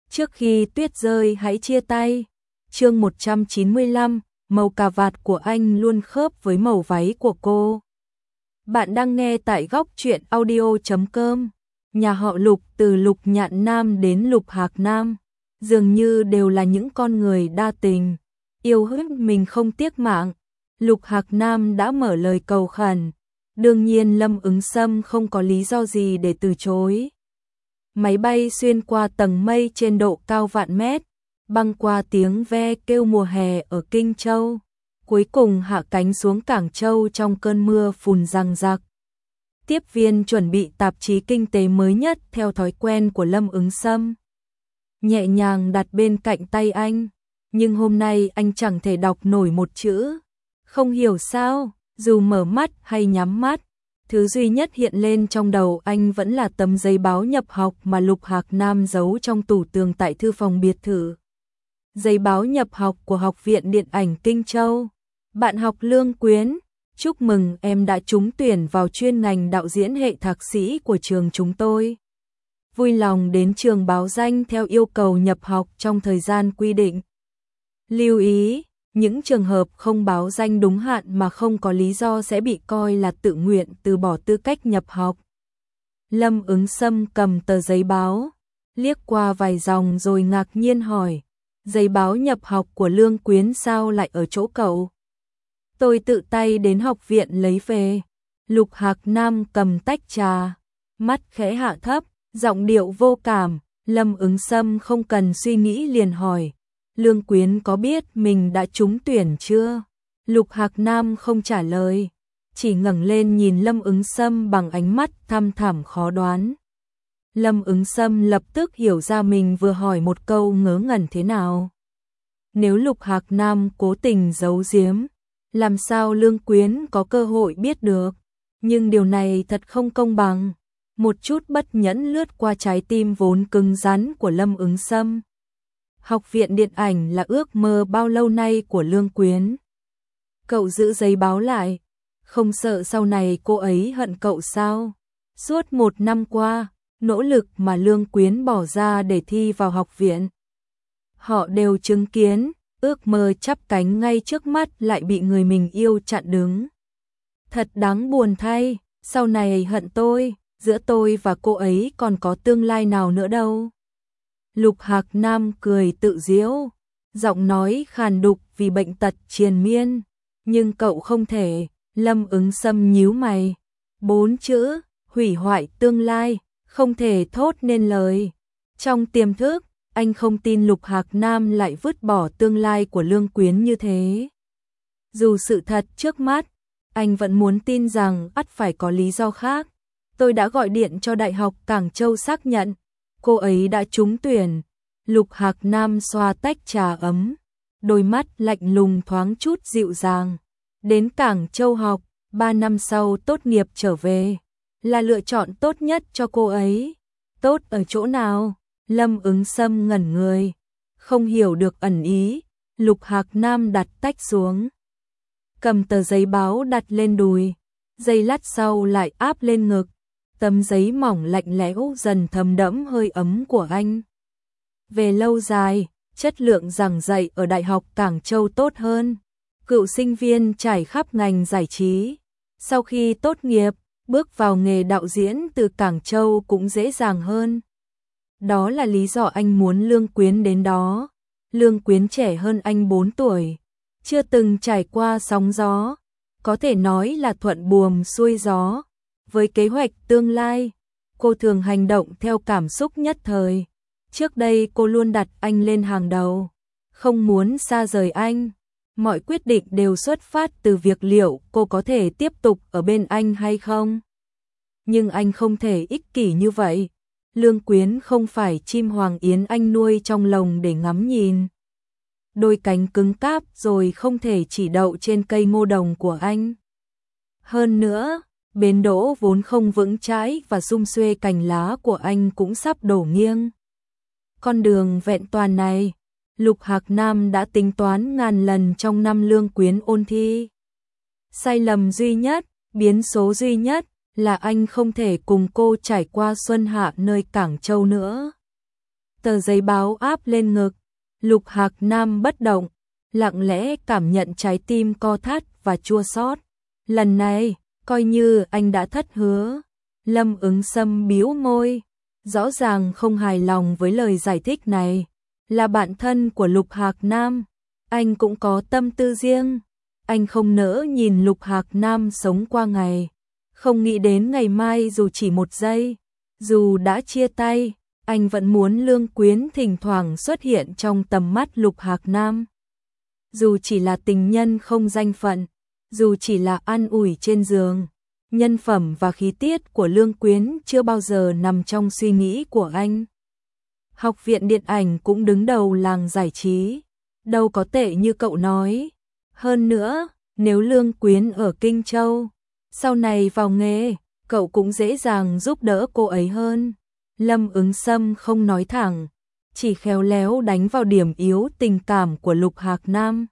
Trước khi tuyết rơi hãy chia tay. Chương 195, màu cà vạt của anh luôn khớp với màu váy của cô. Bạn đang nghe tại góc truyện audio.com. Nhà họ Lục, từ Lục Nhạn Nam đến Lục Hạc Nam, dường như đều là những con người đa tình, yêu hết mình không tiếc mạng. Lục Hạc Nam đã mở lời cầu khẩn, đương nhiên Lâm Ứng Sâm không có lý do gì để từ chối. Máy bay xuyên qua tầng mây trên độ cao vạn mét, băng qua tiếng ve kêu mùa hè ở Kinh Châu, cuối cùng hạ cánh xuống Cảng Châu trong cơn mưa phùn răng rạc. Tiếp viên chuẩn bị tạp chí kinh tế mới nhất theo thói quen của Lâm Ứng Sâm, nhẹ nhàng đặt bên cạnh tay anh, nhưng hôm nay anh chẳng thể đọc nổi một chữ. Không hiểu sao, dù mở mắt hay nhắm mắt, thứ duy nhất hiện lên trong đầu anh vẫn là tấm giấy báo nhập học mà Lục Hạc Nam giấu trong tủ tường tại thư phòng biệt thự. Giấy báo nhập học của Học viện Điện ảnh Kinh Châu. Bạn học Lương Quyến, chúc mừng em đã trúng tuyển vào chuyên ngành đạo diễn hệ thạc sĩ của trường chúng tôi. Vui lòng đến trường báo danh theo yêu cầu nhập học trong thời gian quy định. Lưu ý, những trường hợp không báo danh đúng hạn mà không có lý do sẽ bị coi là tự nguyện từ bỏ tư cách nhập học. Lâm Ứng Sâm cầm tờ giấy báo, liếc qua vài dòng rồi ngạc nhiên hỏi, giấy báo nhập học của Lương Quyến sao lại ở chỗ cậu? Tôi tự tay đến học viện lấy về. Lục Hạc Nam cầm tách trà, mắt khẽ hạ thấp, giọng điệu vô cảm. Lâm Ứng Sâm không cần suy nghĩ liền hỏi, Lương Quyến có biết mình đã trúng tuyển chưa? Lục Hạc Nam không trả lời, chỉ ngẩng lên nhìn Lâm Ứng Sâm bằng ánh mắt thăm thẳm khó đoán. Lâm Ứng Sâm lập tức hiểu ra mình vừa hỏi một câu ngớ ngẩn thế nào. Nếu Lục Hạc Nam cố tình giấu giếm, làm sao Lương Quyến có cơ hội biết được? Nhưng điều này thật không công bằng. Một chút bất nhẫn lướt qua trái tim vốn cứng rắn của Lâm Ứng Sâm. Học viện điện ảnh là ước mơ bao lâu nay của Lương Quyến. Cậu giữ giấy báo lại, không sợ sau này cô ấy hận cậu sao? Suốt 1 năm qua, nỗ lực mà Lương Quyến bỏ ra để thi vào học viện, họ đều chứng kiến, ước mơ chắp cánh ngay trước mắt lại bị người mình yêu chặn đứng. Thật đáng buồn thay, sau này hận tôi, giữa tôi và cô ấy còn có tương lai nào nữa đâu. Lục Hạc Nam cười tự giễu, giọng nói khàn đục vì bệnh tật triền miên. Nhưng cậu không thể. Lâm Ứng Sâm nhíu mày. 4 chữ, hủy hoại tương lai, không thể thốt nên lời. Trong tiềm thức, anh không tin Lục Hạc Nam lại vứt bỏ tương lai của Lương Quyến như thế. Dù sự thật trước mắt, anh vẫn muốn tin rằng ắt phải có lý do khác. Tôi đã gọi điện cho Đại học Cảng Châu xác nhận cô ấy đã trúng tuyển. Lục Hạc Nam xoa tách trà ấm, đôi mắt lạnh lùng thoáng chút dịu dàng. Đến Cảng Châu học, 3 năm sau tốt nghiệp trở về, là lựa chọn tốt nhất cho cô ấy. Tốt ở chỗ nào? Lâm Ứng Sâm ngẩn người, không hiểu được ẩn ý. Lục Hạc Nam đặt tách xuống, cầm tờ giấy báo đặt lên đùi, giây lát sau lại áp lên ngực. Tấm giấy mỏng lạnh lẽo dần thấm đẫm hơi ấm của anh. Về lâu dài, chất lượng giảng dạy ở Đại học Cảng Châu tốt hơn. Cựu sinh viên trải khắp ngành giải trí, sau khi tốt nghiệp, bước vào nghề đạo diễn từ Cảng Châu cũng dễ dàng hơn. Đó là lý do anh muốn Lương Quyến đến đó. Lương Quyến trẻ hơn anh 4 tuổi, chưa từng trải qua sóng gió, có thể nói là thuận buồm xuôi gió. Với kế hoạch tương lai, cô thường hành động theo cảm xúc nhất thời. Trước đây cô luôn đặt anh lên hàng đầu, không muốn xa rời anh. Mọi quyết định đều xuất phát từ việc liệu cô có thể tiếp tục ở bên anh hay không. Nhưng anh không thể ích kỷ như vậy. Lương Quyến không phải chim hoàng yến anh nuôi trong lồng để ngắm nhìn. Đôi cánh cứng cáp rồi không thể chỉ đậu trên cây ngô đồng của anh. Hơn nữa, bến đỗ vốn không vững chãi và sum xuê cành lá của anh cũng sắp đổ nghiêng. Con đường vẹn toàn này, Lục Hạc Nam đã tính toán ngàn lần trong năm Lương Quyến ôn thi. Sai lầm duy nhất, biến số duy nhất là anh không thể cùng cô trải qua xuân hạ nơi Cảng Châu nữa. tờ giấy báo áp lên ngực. Lục Hạc Nam bất động, lặng lẽ cảm nhận trái tim co thắt và chua xót. Lần này, coi như anh đã thất hứa. Lâm Ứng Sâm bĩu môi, rõ ràng không hài lòng với lời giải thích này. Là bạn thân của Lục Hạc Nam, anh cũng có tâm tư riêng. Anh không nỡ nhìn Lục Hạc Nam sống qua ngày, không nghĩ đến ngày mai dù chỉ một giây. Dù đã chia tay, anh vẫn muốn Lương Quyến thỉnh thoảng xuất hiện trong tầm mắt Lục Hạc Nam. Dù chỉ là tình nhân không danh phận, dù chỉ là an ủi trên giường, nhân phẩm và khí tiết của Lương Quyến chưa bao giờ nằm trong suy nghĩ của anh. Học viện điện ảnh cũng đứng đầu làng giải trí, đâu có tệ như cậu nói. Hơn nữa, nếu Lương Quyến ở Kinh Châu, sau này vào nghề, cậu cũng dễ dàng giúp đỡ cô ấy hơn. Lâm Ứng Sâm không nói thẳng, chỉ khéo léo đánh vào điểm yếu tình cảm của Lục Hạc Nam.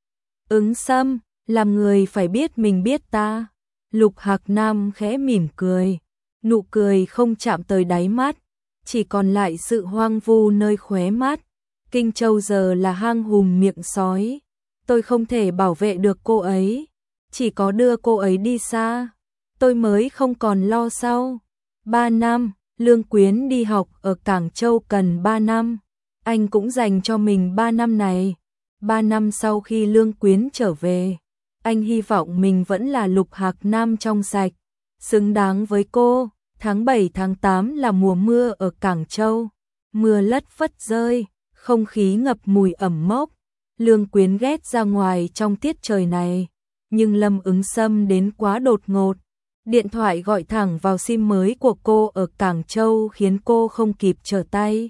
Ứng Sâm, làm người phải biết mình biết ta. Lục Hạc Nam khẽ mỉm cười, nụ cười không chạm tới đáy mắt, chỉ còn lại sự hoang vu nơi khóe mắt. Kinh Châu giờ là hang hùm miệng sói, tôi không thể bảo vệ được cô ấy, chỉ có đưa cô ấy đi xa, tôi mới không còn lo sau. 3 năm, Lương Quyến đi học ở Cảng Châu cần 3 năm, anh cũng dành cho mình 3 năm này. 3 năm sau khi Lương Quyến trở về, anh hy vọng mình vẫn là Lục Hạc Nam trong sạch, xứng đáng với cô. Tháng 7 tháng 8 là mùa mưa ở Cảng Châu, mưa lất phất rơi, không khí ngập mùi ẩm mốc. Lương Quyến ghét ra ngoài trong tiết trời này, nhưng Lâm Ứng Sâm đến quá đột ngột. Điện thoại gọi thẳng vào sim mới của cô ở Cảng Châu khiến cô không kịp trở tay.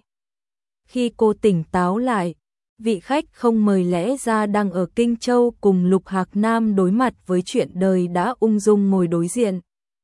Khi cô tỉnh táo lại, vị khách không mời lẽ ra đang ở Kinh Châu cùng Lục Hạc Nam đối mặt với chuyện đời đã ung dung ngồi đối diện.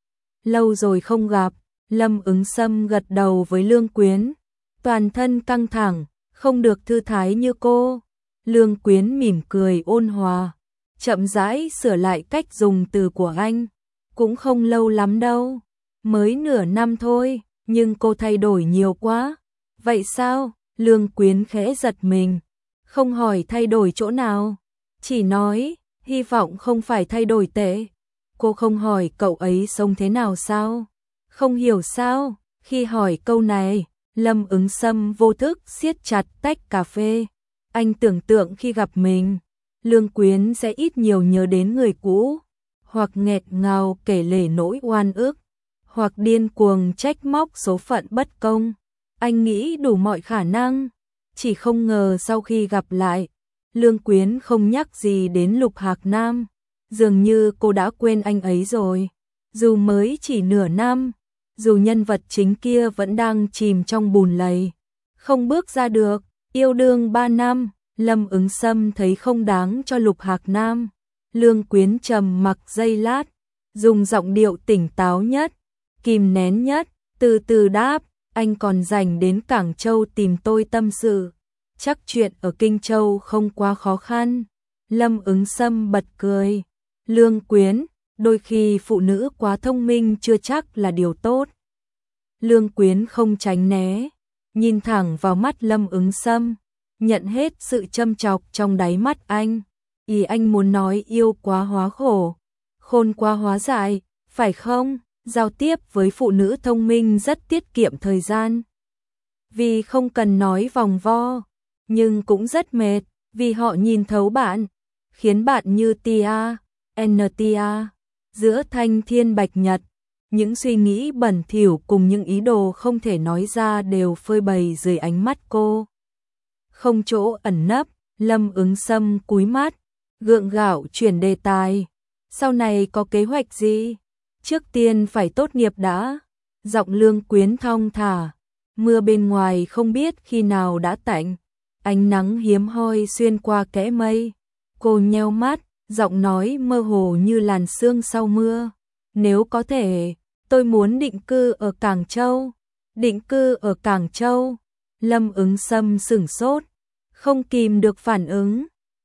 Lâu rồi không gặp, Lâm Ứng Sâm gật đầu với Lương Quyến, toàn thân căng thẳng, không được thư thái như cô. Lương Quyến mỉm cười ôn hòa, chậm rãi sửa lại cách dùng từ của anh. Cũng không lâu lắm đâu, mới nửa năm thôi, nhưng cô thay đổi nhiều quá. Vậy sao? Lương Quyến khẽ giật mình, không hỏi thay đổi chỗ nào, chỉ nói, hy vọng không phải thay đổi tệ. Cô không hỏi cậu ấy sống thế nào sao? Không hiểu sao? Khi hỏi câu này, Lâm Ứng Sâm vô thức siết chặt tách cà phê. Anh tưởng tượng khi gặp mình, Lương Quyến sẽ ít nhiều nhớ đến người cũ, hoặc nghẹt ngào kể lể nỗi oan ức, hoặc điên cuồng trách móc số phận bất công. Anh nghĩ đủ mọi khả năng, chỉ không ngờ sau khi gặp lại, Lương Quyến không nhắc gì đến Lục Hạc Nam, dường như cô đã quên anh ấy rồi. Dù mới chỉ nửa năm, dù nhân vật chính kia vẫn đang chìm trong bùn lầy, không bước ra được. Yêu đương 3 năm, Lâm Ứng Sâm thấy không đáng cho Lục Hạc Nam. Lương Quyến trầm mặc giây lát, dùng giọng điệu tỉnh táo nhất, kìm nén nhất, từ từ đáp, anh còn rảnh đến Cảng Châu tìm tôi tâm sự. Chắc chuyện ở Kinh Châu không quá khó khăn. Lâm Ứng Sâm bật cười. Lương Quyến, đôi khi phụ nữ quá thông minh chưa chắc là điều tốt. Lương Quyến không tránh né, nhìn thẳng vào mắt Lâm Ứng Sâm, nhận hết sự châm chọc trong đáy mắt anh. Ý anh muốn nói yêu quá hóa khổ, khôn quá hóa dại, phải không? Giao tiếp với phụ nữ thông minh rất tiết kiệm thời gian, vì không cần nói vòng vo, nhưng cũng rất mệt, vì họ nhìn thấu bạn, khiến bạn như tia, NTA, giữa thanh thiên bạch nhật. Những suy nghĩ bẩn thỉu cùng những ý đồ không thể nói ra đều phơi bày dưới ánh mắt cô. Không chỗ ẩn nấp, Lâm Ứng Sâm cúi mắt, gượng gạo chuyển đề tài. Sau này có kế hoạch gì? Trước tiên phải tốt nghiệp đã. Giọng Lương Quyến thong thả. Mưa bên ngoài không biết khi nào đã tạnh. Ánh nắng hiếm hoi xuyên qua kẽ mây. Cô nheo mắt, giọng nói mơ hồ như làn sương sau mưa. Nếu có thể, tôi muốn định cư ở Cảng Châu. Định cư ở Cảng Châu. Lâm Ứng Sâm sửng sốt, không kìm được phản ứng.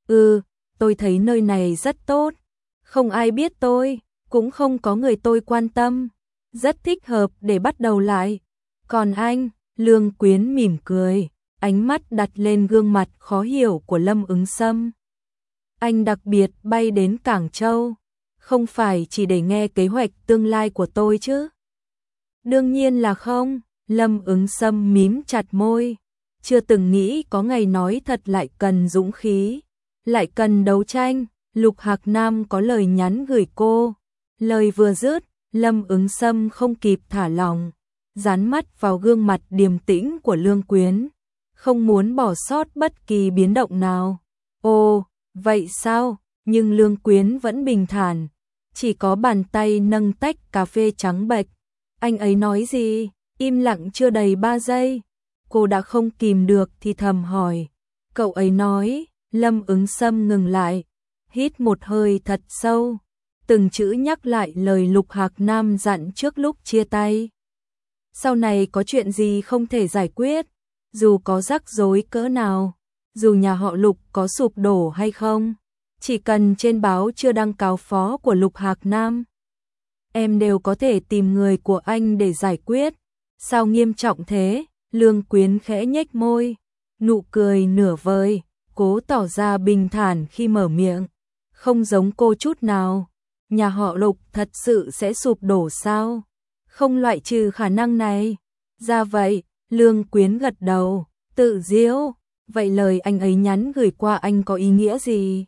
Tôi thấy nơi này rất tốt. Không ai biết tôi, cũng không có người tôi quan tâm. Rất thích hợp để bắt đầu lại. Còn anh? Lương Quyến mỉm cười. ánh mắt đặt lên gương mặt khó hiểu của Lâm Ứng Sâm. Anh đặc biệt bay đến Cảng Châu, không phải chỉ để nghe kế hoạch tương lai của tôi chứ? Đương nhiên là không, Lâm Ứng Sâm mím chặt môi, chưa từng nghĩ có ngày nói thật lại cần dũng khí, lại cần đấu tranh. Lục Hạc Nam có lời nhắn gửi cô. Lời vừa dứt, Lâm Ứng Sâm không kịp thả lỏng, dán mắt vào gương mặt điềm tĩnh của Lương Quyến, không muốn bỏ sót bất kỳ biến động nào. Ồ, vậy sao? Nhưng Lương Quyến vẫn bình thản, chỉ có bàn tay nâng tách cà phê trắng bệch. Anh ấy nói gì? Im lặng chưa đầy 3 giây, cô đã không kìm được thì thầm hỏi. Cậu ấy nói. Lâm Ứng Sâm ngừng lại, hít một hơi thật sâu, từng chữ nhắc lại lời Lục Hạc Nam dặn trước lúc chia tay. Sau này có chuyện gì không thể giải quyết, dù có rắc rối cỡ nào, dù nhà họ Lục có sụp đổ hay không, chỉ cần trên báo chưa đăng cáo phó của Lục Hạc Nam, em đều có thể tìm người của anh để giải quyết. Sao nghiêm trọng thế? Lương Quyến khẽ nhếch môi, nụ cười nửa vời, cố tỏ ra bình thản khi mở miệng. Không giống cô chút nào. Nhà họ Lục thật sự sẽ sụp đổ sao? Không loại trừ khả năng này. Ra vậy, Lương Quyến gật đầu, tự giễu. Vậy lời anh ấy nhắn gửi qua anh có ý nghĩa gì?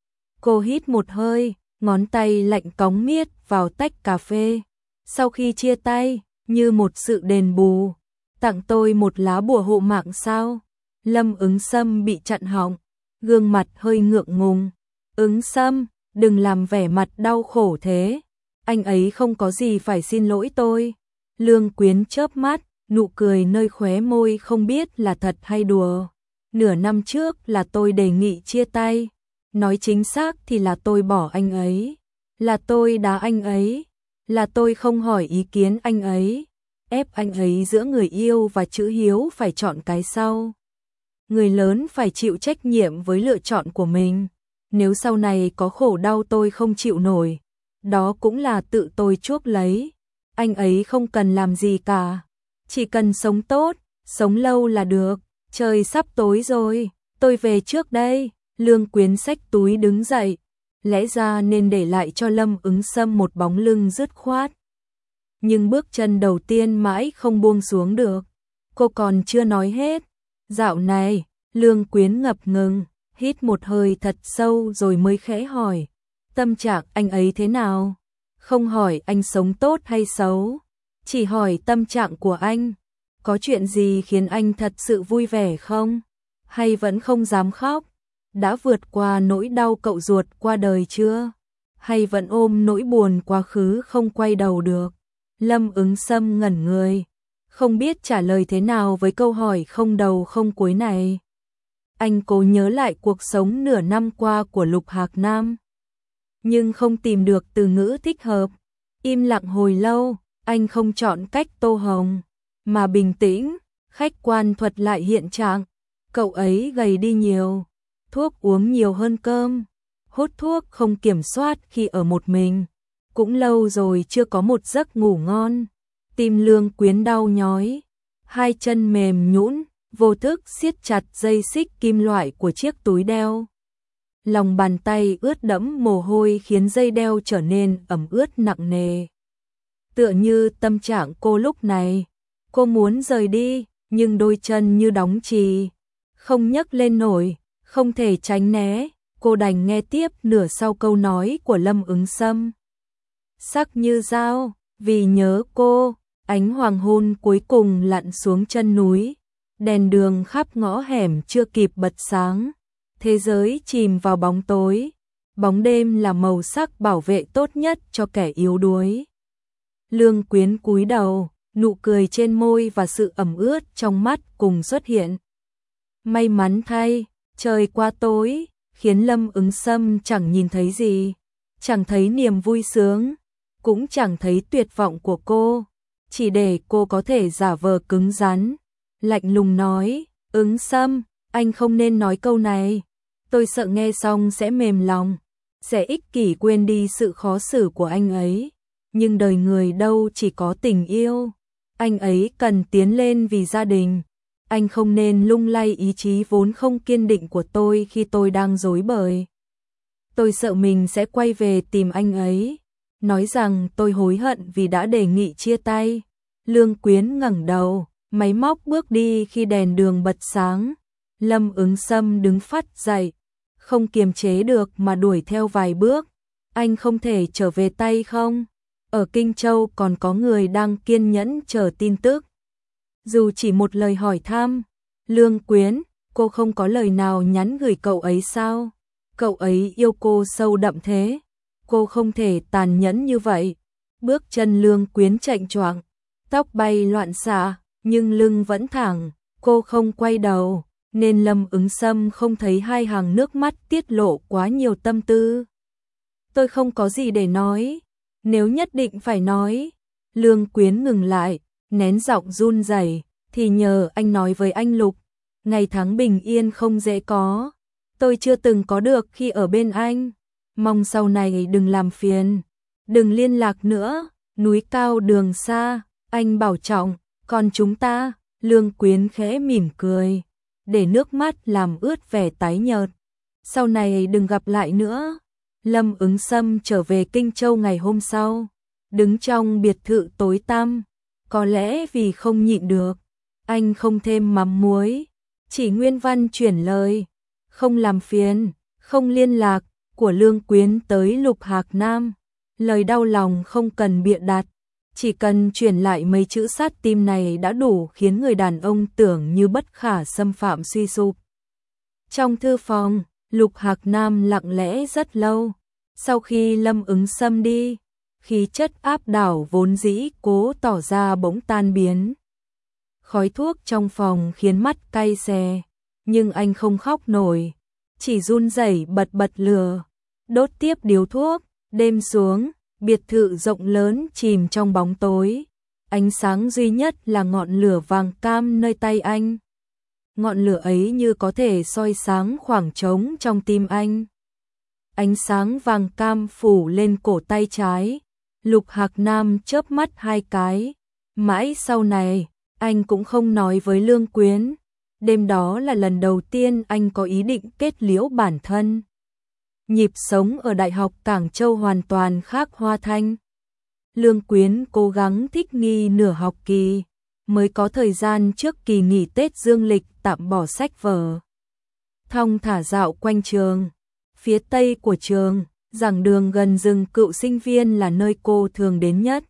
Cô hít một hơi, ngón tay lạnh cóng miết vào tách cà phê. Sau khi chia tay, như một sự đền bù, tặng tôi một lá bùa hộ mạng sao? Lâm Ứng Sâm bị chặn họng, gương mặt hơi ngượng ngùng. Ứng Sâm, đừng làm vẻ mặt đau khổ thế. Anh ấy không có gì phải xin lỗi tôi. Lương Quyến chớp mắt, nụ cười nơi khóe môi không biết là thật hay đùa. Nửa năm trước là tôi đề nghị chia tay. Nói chính xác thì là tôi bỏ anh ấy. Là tôi đá anh ấy. Là tôi không hỏi ý kiến anh ấy. Ép anh ấy giữa người yêu và chữ hiếu phải chọn cái sau. Người lớn phải chịu trách nhiệm với lựa chọn của mình. Nếu sau này có khổ đau tôi không chịu nổi, đó cũng là tự tôi chuốc lấy. Anh ấy không cần làm gì cả, chỉ cần sống tốt, sống lâu là được. Trời sắp tối rồi, tôi về trước đây. Lương Quyến xách túi đứng dậy, lẽ ra nên để lại cho Lâm Ứng Sâm một bóng lưng dứt khoát. Nhưng bước chân đầu tiên mãi không buông xuống được. Cô còn chưa nói hết. Dạo này, Lương Quyến ngập ngừng, hít một hơi thật sâu rồi mới khẽ hỏi. Tâm trạng anh ấy thế nào? Không hỏi anh sống tốt hay xấu, chỉ hỏi tâm trạng của anh. Có chuyện gì khiến anh thật sự vui vẻ không? Hay vẫn không dám khóc? Đã vượt qua nỗi đau cậu ruột qua đời chưa? Hay vẫn ôm nỗi buồn quá khứ không quay đầu được? Lâm Ứng Sâm ngẩn người, không biết trả lời thế nào với câu hỏi không đầu không cuối này. Anh cố nhớ lại cuộc sống nửa năm qua của Lục Hạc Nam, nhưng không tìm được từ ngữ thích hợp. Im lặng hồi lâu, anh không chọn cách tô hồng, mà bình tĩnh, khách quan thuật lại hiện trạng. Cậu ấy gầy đi nhiều, thuốc uống nhiều hơn cơm, hút thuốc không kiểm soát khi ở một mình. Cũng lâu rồi chưa có một giấc ngủ ngon. Tim Lương Quyến đau nhói, hai chân mềm nhũn, vô thức siết chặt dây xích kim loại của chiếc túi đeo. Lòng bàn tay ướt đẫm mồ hôi khiến dây đeo trở nên ẩm ướt nặng nề. Tựa như tâm trạng cô lúc này, cô muốn rời đi, nhưng đôi chân như đóng chì, không nhấc lên nổi, không thể tránh né. Cô đành nghe tiếp nửa sau câu nói của Lâm Ứng Sâm. Sắc như dao, vì nhớ cô. Ánh hoàng hôn cuối cùng lặn xuống chân núi, đèn đường khắp ngõ hẻm chưa kịp bật sáng, thế giới chìm vào bóng tối. Bóng đêm là màu sắc bảo vệ tốt nhất cho kẻ yếu đuối. Lương Quyến cúi đầu, nụ cười trên môi và sự ẩm ướt trong mắt cùng xuất hiện. May mắn thay, trời quá tối, khiến Lâm Ứng Sâm chẳng nhìn thấy gì, chẳng thấy niềm vui sướng, cũng chẳng thấy tuyệt vọng của cô. Chỉ để cô có thể giả vờ cứng rắn, lạnh lùng nói, Ứng Sâm, anh không nên nói câu này. Tôi sợ nghe xong sẽ mềm lòng, sẽ ích kỷ quên đi sự khó xử của anh ấy. Nhưng đời người đâu chỉ có tình yêu, anh ấy cần tiến lên vì gia đình, Anh không nên lung lay ý chí vốn không kiên định của tôi khi tôi đang rối bời. Tôi sợ mình sẽ quay về tìm anh ấy, nói rằng tôi hối hận vì đã đề nghị chia tay. Lương Quyến ngẩng đầu, máy móc bước đi khi đèn đường bật sáng. Lâm Ứng Sâm đứng phắt dậy, không kiềm chế được mà đuổi theo vài bước. Anh không thể trở về tay không? Ở Kinh Châu còn có người đang kiên nhẫn chờ tin tức. Dù chỉ một lời hỏi thăm, Lương Quyến, cô không có lời nào nhắn gửi cậu ấy sao? Cậu ấy yêu cô sâu đậm thế, cô không thể tàn nhẫn như vậy. Bước chân Lương Quyến chạnh choạng, tóc bay loạn xạ, nhưng lưng vẫn thẳng, cô không quay đầu, nên Lâm Ứng Sâm không thấy hai hàng nước mắt tiết lộ quá nhiều tâm tư. Tôi không có gì để nói, nếu nhất định phải nói. Lương Quyến ngừng lại, nén giọng run rẩy, thì nhờ anh nói với anh Lục, ngày tháng bình yên không dễ có, tôi chưa từng có được khi ở bên anh, mong sau này đừng làm phiền, đừng liên lạc nữa, núi cao đường xa, anh bảo trọng, còn chúng ta. Lương Quyến khẽ mỉm cười, để nước mắt làm ướt vẻ tái nhợt, sau này đừng gặp lại nữa. Lâm Ứng Sâm trở về Kinh Châu ngày hôm sau, đứng trong biệt thự tối tăm, có lẽ vì không nhịn được, anh không thêm mắm muối, chỉ nguyên văn chuyển lời, không làm phiền, không liên lạc, của Lương Quyến tới Lục Hạc Nam. Lời đau lòng không cần bịa đặt, chỉ cần chuyển lại mấy chữ sát tim này đã đủ khiến người đàn ông tưởng như bất khả xâm phạm suy sụp. Trong thư phòng, Lục Hạc Nam lặng lẽ rất lâu, sau khi Lâm Ứng Sâm đi, khí chất áp đảo vốn dĩ cố tỏ ra bỗng tan biến. Khói thuốc trong phòng khiến mắt cay xè, nhưng anh không khóc nổi, chỉ run rẩy bật lửa, đốt tiếp điếu thuốc. Đêm xuống, biệt thự rộng lớn chìm trong bóng tối, ánh sáng duy nhất là ngọn lửa vàng cam nơi tay anh. Ngọn lửa ấy như có thể soi sáng khoảng trống trong tim anh. Ánh sáng vàng cam phủ lên cổ tay trái, Lục Hạc Nam chớp mắt hai cái, mãi sau này, anh cũng không nói với Lương Quyến. Đêm đó là lần đầu tiên anh có ý định kết liễu bản thân. Nhịp sống ở Đại học Cảng Châu hoàn toàn khác Hoa Thanh. Lương Quyến cố gắng thích nghi nửa học kỳ, mới có thời gian trước kỳ nghỉ Tết dương lịch tạm bỏ sách vở. Thong thả dạo quanh trường, phía tây của trường, giảng đường gần rừng cựu sinh viên là nơi cô thường đến nhất.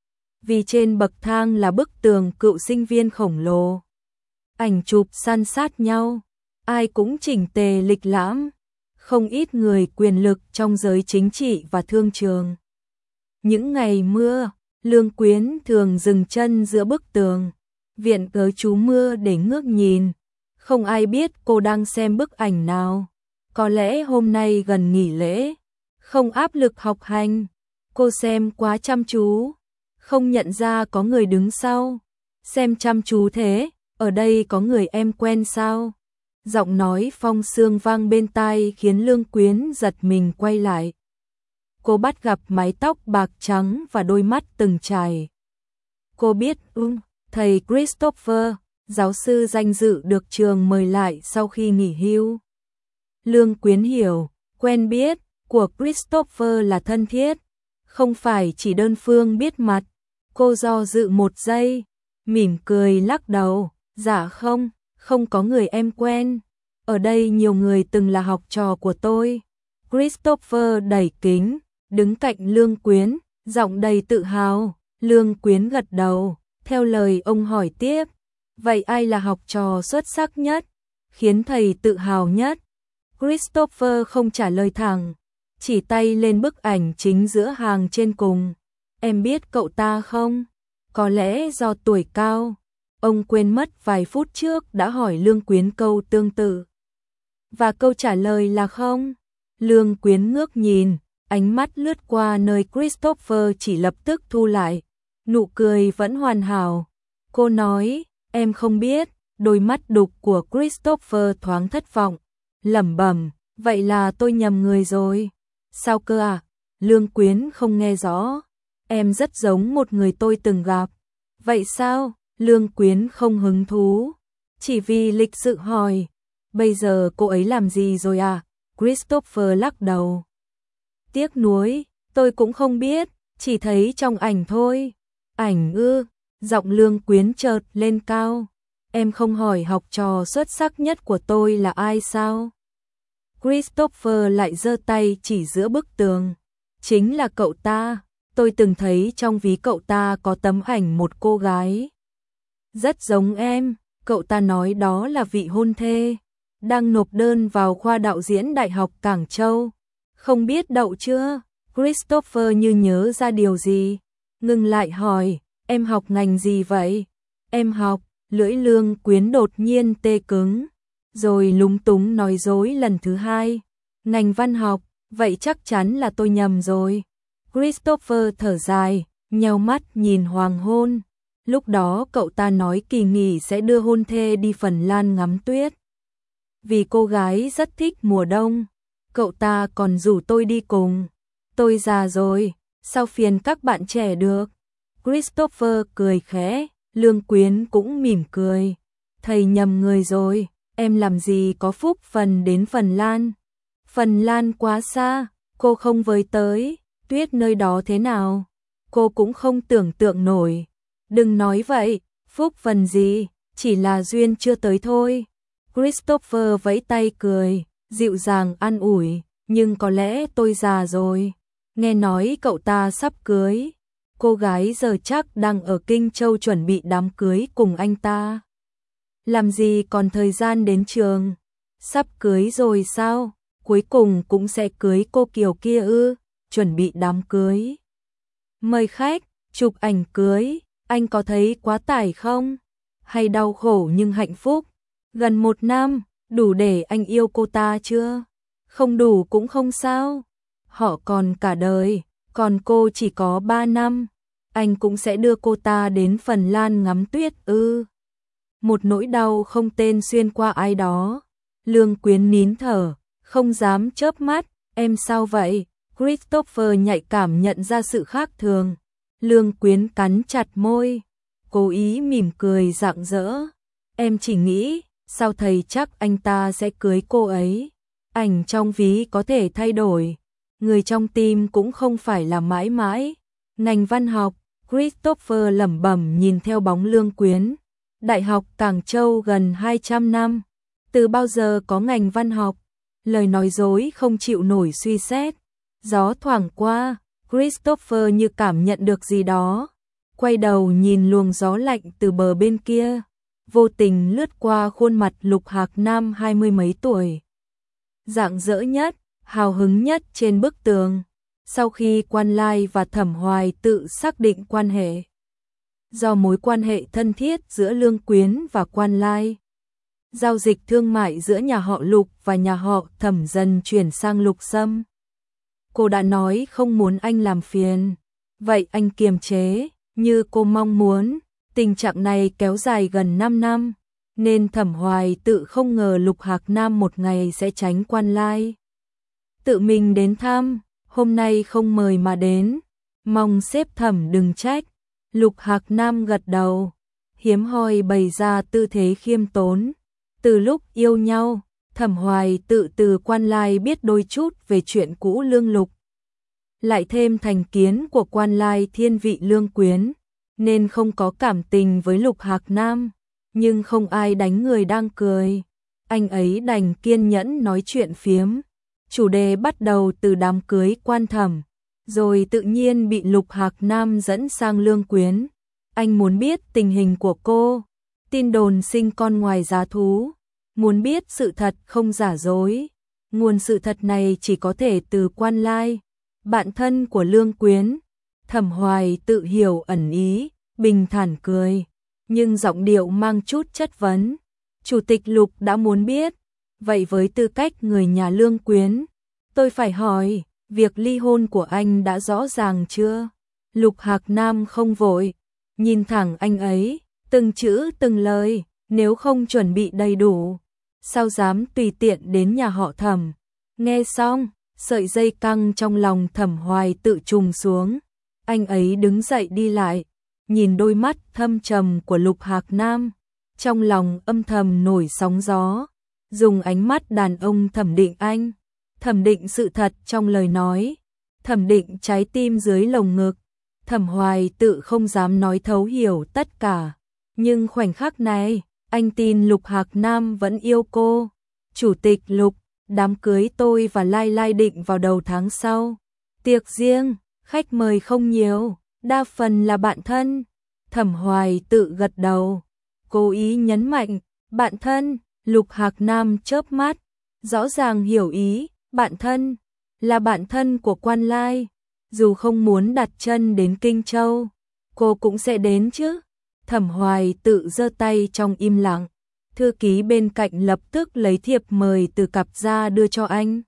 Vì trên bậc thang là bức tường cựu sinh viên khổng lồ. Ảnh chụp san sát nhau, ai cũng chỉnh tề lịch lãm. Không ít người quyền lực trong giới chính trị và thương trường. Những ngày mưa, Lương Quyến thường dừng chân giữa bức tường, viện cớ trú mưa để ngước nhìn. Không ai biết cô đang xem bức ảnh nào. Có lẽ hôm nay gần nghỉ lễ, không áp lực học hành, cô xem quá chăm chú, không nhận ra có người đứng sau. Xem chăm chú thế, ở đây có người em quen sao? Giọng nói Phong Sương vang bên tai khiến Lương Quyến giật mình quay lại. Cô bắt gặp mái tóc bạc trắng và đôi mắt từng trải. Cô biết, thầy Christopher, giáo sư danh dự được trường mời lại sau khi nghỉ hưu. Lương Quyến hiểu, quen biết của Christopher là thân thiết, không phải chỉ đơn phương biết mặt. Cô do dự một giây, mỉm cười lắc đầu, dạ không có người em quen. Ở đây nhiều người từng là học trò của tôi. Christopher đẩy kính, đứng cạnh Lương Quyến, giọng đầy tự hào. Lương Quyến gật đầu, theo lời ông hỏi tiếp. Vậy ai là học trò xuất sắc nhất, khiến thầy tự hào nhất? Christopher không trả lời thẳng, chỉ tay lên bức ảnh chính giữa hàng trên cùng. Em biết cậu ta không? Có lẽ do tuổi cao, ông quên mất vài phút trước đã hỏi Lương Quyến câu tương tự. Và câu trả lời là không. Lương Quyến ngước nhìn, ánh mắt lướt qua nơi Christopher chỉ lập tức thu lại. Nụ cười vẫn hoàn hảo. Cô nói, em không biết. Đôi mắt đục của Christopher thoáng thất vọng, lẩm bẩm, vậy là tôi nhầm người rồi. Sao cơ à? Lương Quyến không nghe rõ. Em rất giống một người tôi từng gặp. Vậy sao? Lương Quyến không hứng thú. chỉ vì lịch sự hỏi. Bây giờ cô ấy làm gì rồi à? Christopher lắc đầu. Tiếc nuối, tôi cũng không biết, chỉ thấy trong ảnh thôi. Ảnh ư? Giọng Lương Quyến chợt lên cao. Em không hỏi học trò xuất sắc nhất của tôi là ai sao? Christopher lại giơ tay chỉ giữa bức tường. Chính là cậu ta, tôi từng thấy trong ví cậu ta có tấm ảnh một cô gái. Rất giống em, cậu ta nói đó là vị hôn thê, đang nộp đơn vào khoa đạo diễn Đại học Cảng Châu. Không biết đậu chưa? Christopher như nhớ ra điều gì, ngừng lại hỏi, em học ngành gì vậy? Em học, lưỡi Lương Quyến đột nhiên tê cứng, rồi lúng túng nói dối lần thứ hai. Ngành văn học, vậy chắc chắn là tôi nhầm rồi. Christopher thở dài, nheo mắt nhìn hoàng hôn. Lúc đó cậu ta nói kỳ nghỉ sẽ đưa hôn thê đi Phần Lan ngắm tuyết. Vì cô gái rất thích mùa đông, cậu ta còn rủ tôi đi cùng. Tôi già rồi, sao phiền các bạn trẻ được? Christopher cười khẽ, Lương Quyến cũng mỉm cười. Thầy nhầm người rồi, em làm gì có phúc phần đến Phần Lan. Phần Lan quá xa, cô không với tới, tuyết nơi đó thế nào? Cô cũng không tưởng tượng nổi. Đừng nói vậy, phúc phần gì, chỉ là duyên chưa tới thôi. Christopher vẫy tay cười, dịu dàng an ủi, nhưng có lẽ tôi già rồi. Nghe nói cậu ta sắp cưới. Cô gái giờ chắc đang ở Kinh Châu chuẩn bị đám cưới cùng anh ta. Làm gì còn thời gian đến trường? Sắp cưới rồi sao? Cuối cùng cũng sẽ cưới cô Kiều kia ư? Chuẩn bị đám cưới. Mời khách, chụp ảnh cưới, anh có thấy quá tải không? Hay đau khổ nhưng hạnh phúc? Gần 1 năm, đủ để anh yêu cô ta chưa? Không đủ cũng không sao. Họ còn cả đời, còn cô chỉ có 3 năm. Anh cũng sẽ đưa cô ta đến Phần Lan ngắm tuyết ư? Một nỗi đau không tên xuyên qua ai đó. Lương Quyến nín thở, không dám chớp mắt. Em sao vậy? Christopher nhạy cảm nhận ra sự khác thường. Lương Quyến cắn chặt môi, cố ý mỉm cười rạng rỡ. Em chỉ nghĩ, sao thầy chắc anh ta sẽ cưới cô ấy? Ảnh trong ví có thể thay đổi, người trong tim cũng không phải là mãi mãi. Ngành văn học, Christopher lẩm bẩm nhìn theo bóng Lương Quyến. Đại học Cảng Châu gần 200 năm, từ bao giờ có ngành văn học? Lời nói dối không chịu nổi suy xét. Gió thoảng qua, Christopher như cảm nhận được gì đó. Quay đầu nhìn luồng gió lạnh từ bờ bên kia, vô tình lướt qua khuôn mặt Lục Hạc Nam 20 mấy tuổi. Rạng rỡ nhất, hào hứng nhất trên bức tường. Sau khi Quan Lai và Thẩm Hoài tự xác định quan hệ. Do mối quan hệ thân thiết giữa Lương Quyến và Quan Lai, giao dịch thương mại giữa nhà họ Lục và nhà họ Thẩm dần chuyển sang Lục Sâm. Cô đã nói không muốn anh làm phiền, vậy anh kiềm chế, như cô mong muốn. Tình trạng này kéo dài gần 5 năm, nên Thẩm Hoài tự không ngờ Lục Hạc Nam một ngày sẽ tránh Quan Lai. Tự mình đến thăm, hôm nay không mời mà đến, mong sếp Thẩm đừng trách. Lục Hạc Nam gật đầu, hiếm hoi bày ra tư thế khiêm tốn. Từ lúc yêu nhau, Thẩm Hoài tự từ Quan Lai biết đôi chút về chuyện cũ Lương Lục. Lại thêm thành kiến của Quan Lai thiên vị Lương Quyến, nên không có cảm tình với Lục Hạc Nam. Nhưng không ai đánh người đang cười, anh ấy đành kiên nhẫn nói chuyện phiếm. Chủ đề bắt đầu từ đám cưới Quan Thẩm, rồi tự nhiên bị Lục Hạc Nam dẫn sang Lương Quyến. Anh muốn biết tình hình của cô, tin đồn sinh con ngoài giá thú, muốn biết sự thật không giả dối. Nguồn sự thật này chỉ có thể từ Quan Lai, bạn thân của Lương Quyến. Thẩm Hoài tự hiểu ẩn ý, bình thản cười, nhưng giọng điệu mang chút chất vấn. Chủ tịch Lục đã muốn biết, vậy với tư cách người nhà Lương Quyến, tôi phải hỏi, việc ly hôn của anh đã rõ ràng chưa? Lục Hạc Nam không vội, nhìn thẳng anh ấy, từng chữ từng lời, nếu không chuẩn bị đầy đủ, sao dám tùy tiện đến nhà họ Thẩm. Nghe xong, sợi dây căng trong lòng Thẩm Hoài tự trùng xuống. Anh ấy đứng dậy đi lại, nhìn đôi mắt thâm trầm của Lục Hạc Nam, trong lòng âm thầm nổi sóng gió, dùng ánh mắt đàn ông thẩm định anh, thẩm định sự thật trong lời nói, thẩm định trái tim dưới lồng ngực. Thẩm Hoài tự không dám nói thấu hiểu tất cả, nhưng khoảnh khắc này, anh tin Lục Hạc Nam vẫn yêu cô. Chủ tịch Lục, đám cưới tôi và Lai Lai định vào đầu tháng sau. Tiệc riêng, khách mời không nhiều, đa phần là bạn thân. Thẩm Hoài tự gật đầu, cố ý nhấn mạnh, bạn thân. Lục Hạc Nam chớp mắt, rõ ràng hiểu ý, bạn thân, là bạn thân của Quan Lai. Dù không muốn đặt chân đến Kinh Châu, cô cũng sẽ đến chứ. Thẩm Hoài tự giơ tay trong im lặng. Thư ký bên cạnh lập tức lấy thiệp mời từ cặp ra đưa cho anh.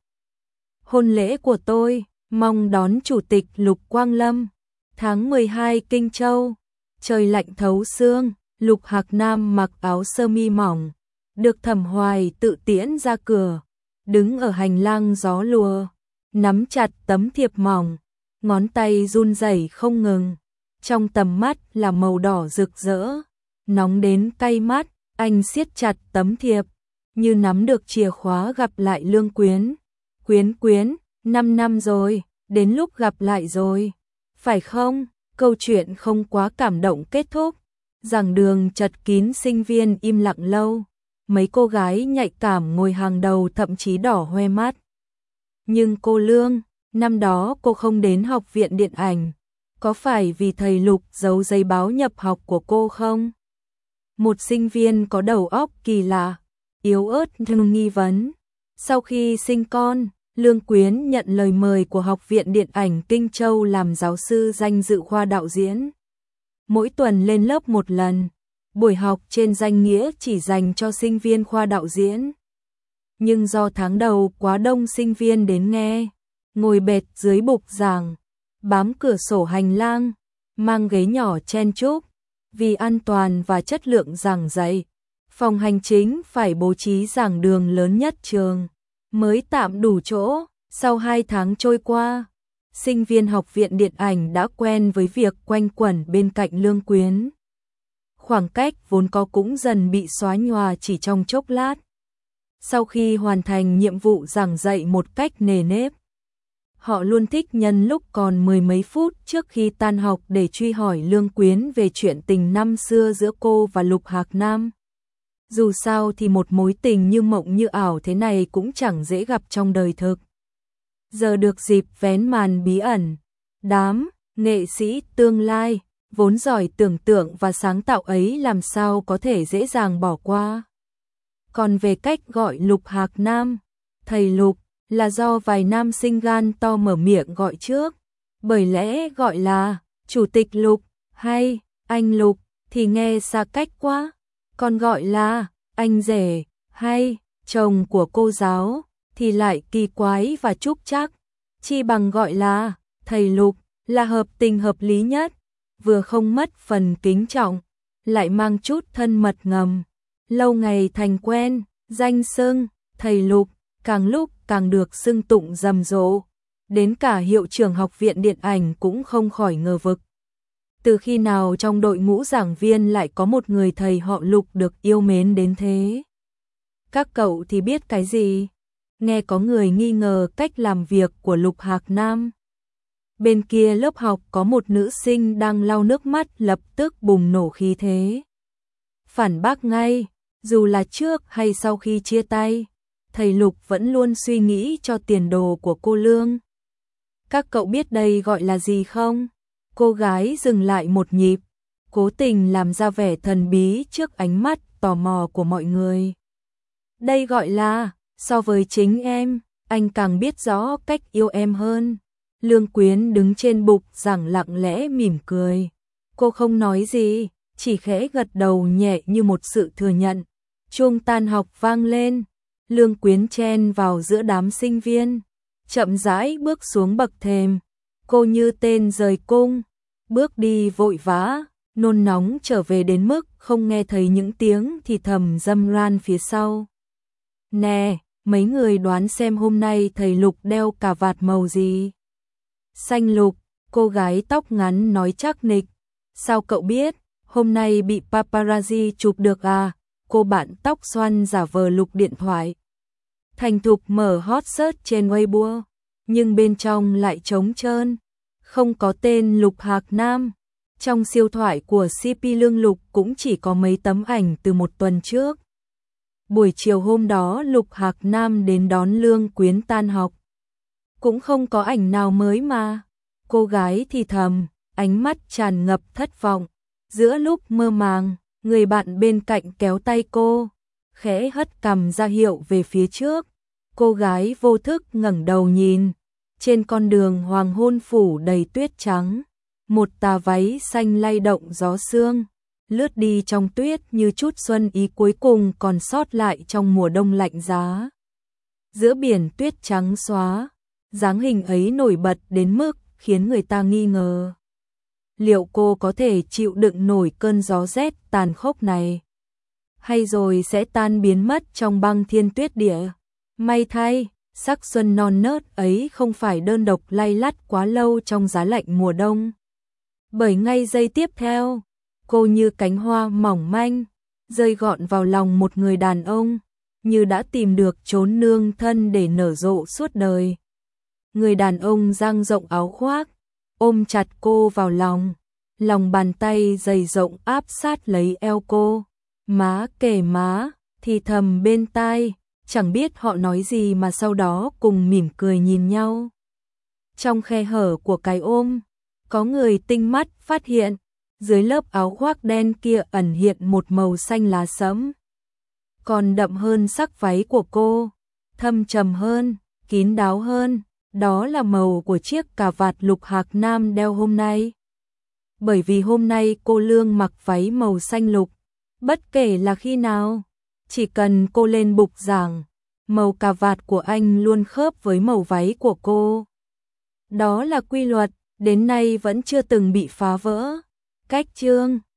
Hôn lễ của tôi, mong đón Chủ tịch Lục Quang Lâm. Tháng 12 Kinh Châu, trời lạnh thấu xương, Lục Hạc Nam mặc áo sơ mi mỏng, được Thẩm Hoài tự tiễn ra cửa, đứng ở hành lang gió lùa, nắm chặt tấm thiệp mỏng, ngón tay run rẩy không ngừng. Trong tầm mắt là màu đỏ rực rỡ, nóng đến cay mắt, anh siết chặt tấm thiệp, như nắm được chìa khóa gặp lại Lương Quyến. Quyến Quyến, 5 năm rồi, đến lúc gặp lại rồi, phải không? Câu chuyện không quá cảm động kết thúc, giảng đường chật kín sinh viên im lặng lâu, mấy cô gái nhạy cảm ngồi hàng đầu thậm chí đỏ hoe mắt. Nhưng cô Lương, năm đó cô không đến học viện điện ảnh, có phải vì thầy Lục giấu giấy báo nhập học của cô không? Một sinh viên có đầu óc kỳ lạ, yếu ớt nhưng nghi vấn. Sau khi sinh con, Lương Quyến nhận lời mời của Học viện Điện ảnh Kinh Châu làm giáo sư danh dự khoa đạo diễn. Mỗi tuần lên lớp một lần, buổi học trên danh nghĩa chỉ dành cho sinh viên khoa đạo diễn. Nhưng do tháng đầu quá đông sinh viên đến nghe, ngồi bệt dưới bục giảng, bám cửa sổ hành lang, mang ghế nhỏ chen chúc, vì an toàn và chất lượng giảng dạy, phòng hành chính phải bố trí giảng đường lớn nhất trường, mới tạm đủ chỗ. Sau 2 tháng trôi qua, sinh viên Học viện Điện ảnh đã quen với việc quanh quẩn bên cạnh Lương Quyến. Khoảng cách vốn có cũng dần bị xóa nhòa chỉ trong chốc lát. Sau khi hoàn thành nhiệm vụ giảng dạy một cách nề nếp, họ luôn thích nhân lúc còn 10 mấy phút trước khi tan học để truy hỏi Lương Quyến về chuyện tình năm xưa giữa cô và Lục Hạc Nam. Dù sao thì một mối tình như mộng như ảo thế này cũng chẳng dễ gặp trong đời thực. Giờ được dịp vén màn bí ẩn, đám nghệ sĩ tương lai vốn giỏi tưởng tượng và sáng tạo ấy làm sao có thể dễ dàng bỏ qua. Còn về cách gọi Lục Hạc Nam, thầy Lục, là do vài nam sinh gan to mở miệng gọi trước. Bởi lẽ gọi là Chủ tịch Lục hay anh Lục thì nghe xa cách quá. Còn gọi là anh rể hay chồng của cô giáo thì lại kỳ quái và trúc trắc. Chi bằng gọi là thầy Lục là hợp tình hợp lý nhất, vừa không mất phần kính trọng, lại mang chút thân mật ngầm. Lâu ngày thành quen, danh xưng thầy Lục càng lúc càng được xưng tụng rầm rộ, đến cả hiệu trưởng Học viện Điện ảnh cũng không khỏi ngờ vực. Từ khi nào trong đội ngũ giảng viên lại có một người thầy họ Lục được yêu mến đến thế? Các cậu thì biết cái gì? Nghe có người nghi ngờ cách làm việc của Lục Hạc Nam. Bên kia lớp học có một nữ sinh đang lau nước mắt lập tức bùng nổ khí thế. Phản bác ngay, dù là trước hay sau khi chia tay, thầy Lục vẫn luôn suy nghĩ cho tiền đồ của cô Lương. Các cậu biết đây gọi là gì không? Cô gái dừng lại một nhịp, cố tình làm ra vẻ thần bí trước ánh mắt tò mò của mọi người. Đây gọi là, so với chính em, anh càng biết rõ cách yêu em hơn. Lương Quyến đứng trên bục giảng lặng lẽ mỉm cười. Cô không nói gì, chỉ khẽ gật đầu nhẹ như một sự thừa nhận. Chuông tan học vang lên, Lương Quyến chen vào giữa đám sinh viên, chậm rãi bước xuống bậc thềm. Cô như tên rời cung, bước đi vội vã, nôn nóng trở về đến mức không nghe thấy những tiếng thì thầm râm ran phía sau. Nè, mấy người đoán xem hôm nay thầy Lục đeo cà vạt màu gì? Xanh lục, cô gái tóc ngắn nói chắc nịch. Sao cậu biết, hôm nay bị paparazzi chụp được à? cô bạn tóc xoăn giả vờ lục điện thoại. Thành thục mở hot search trên Weibo, nhưng bên trong lại trống trơn, không có tên Lục Hạc Nam. Trong siêu thoại của CP Lương Lục cũng chỉ có mấy tấm ảnh từ một tuần trước. Buổi chiều hôm đó Lục Hạc Nam đến đón Lương Quyến tan học. Cũng không có ảnh nào mới mà. Cô gái thì thầm, ánh mắt tràn ngập thất vọng. Giữa lúc mơ màng, người bạn bên cạnh kéo tay cô, khẽ hất cằm ra hiệu về phía trước. Cô gái vô thức ngẩng đầu nhìn. Trên con đường hoàng hôn phủ đầy tuyết trắng, một tà váy xanh lay động gió sương, lướt đi trong tuyết như chút xuân ý cuối cùng còn sót lại trong mùa đông lạnh giá. Giữa biển tuyết trắng xóa, dáng hình ấy nổi bật đến mức khiến người ta nghi ngờ. Liệu cô có thể chịu đựng nổi cơn gió rét tàn khốc này? Hay rồi sẽ tan biến mất trong băng thiên tuyết địa? May thay, sắc xuân non nớt ấy không phải đơn độc lay lắt quá lâu trong giá lạnh mùa đông. Bởi ngay giây tiếp theo, cô như cánh hoa mỏng manh, rơi gọn vào lòng một người đàn ông, như đã tìm được chốn nương thân để nở rộ suốt đời. Người đàn ông dang rộng áo khoác, ôm chặt cô vào lòng bàn tay dày rộng áp sát lấy eo cô, má kề má, thì thầm bên tai, chẳng biết họ nói gì mà sau đó cùng mỉm cười nhìn nhau. Trong khe hở của cái ôm, có người tinh mắt phát hiện, dưới lớp áo khoác đen kia ẩn hiện một màu xanh lá sẫm. Còn đậm hơn sắc váy của cô, thâm trầm hơn, kín đáo hơn, đó là màu của chiếc cà vạt Lục Hạc Nam đeo hôm nay. Bởi vì hôm nay cô Lương mặc váy màu xanh lục, bất kể là khi nào, chỉ cần cô lên bục giảng, màu cà vạt của anh luôn khớp với màu váy của cô. Đó là quy luật, đến nay vẫn chưa từng bị phá vỡ. Cách chương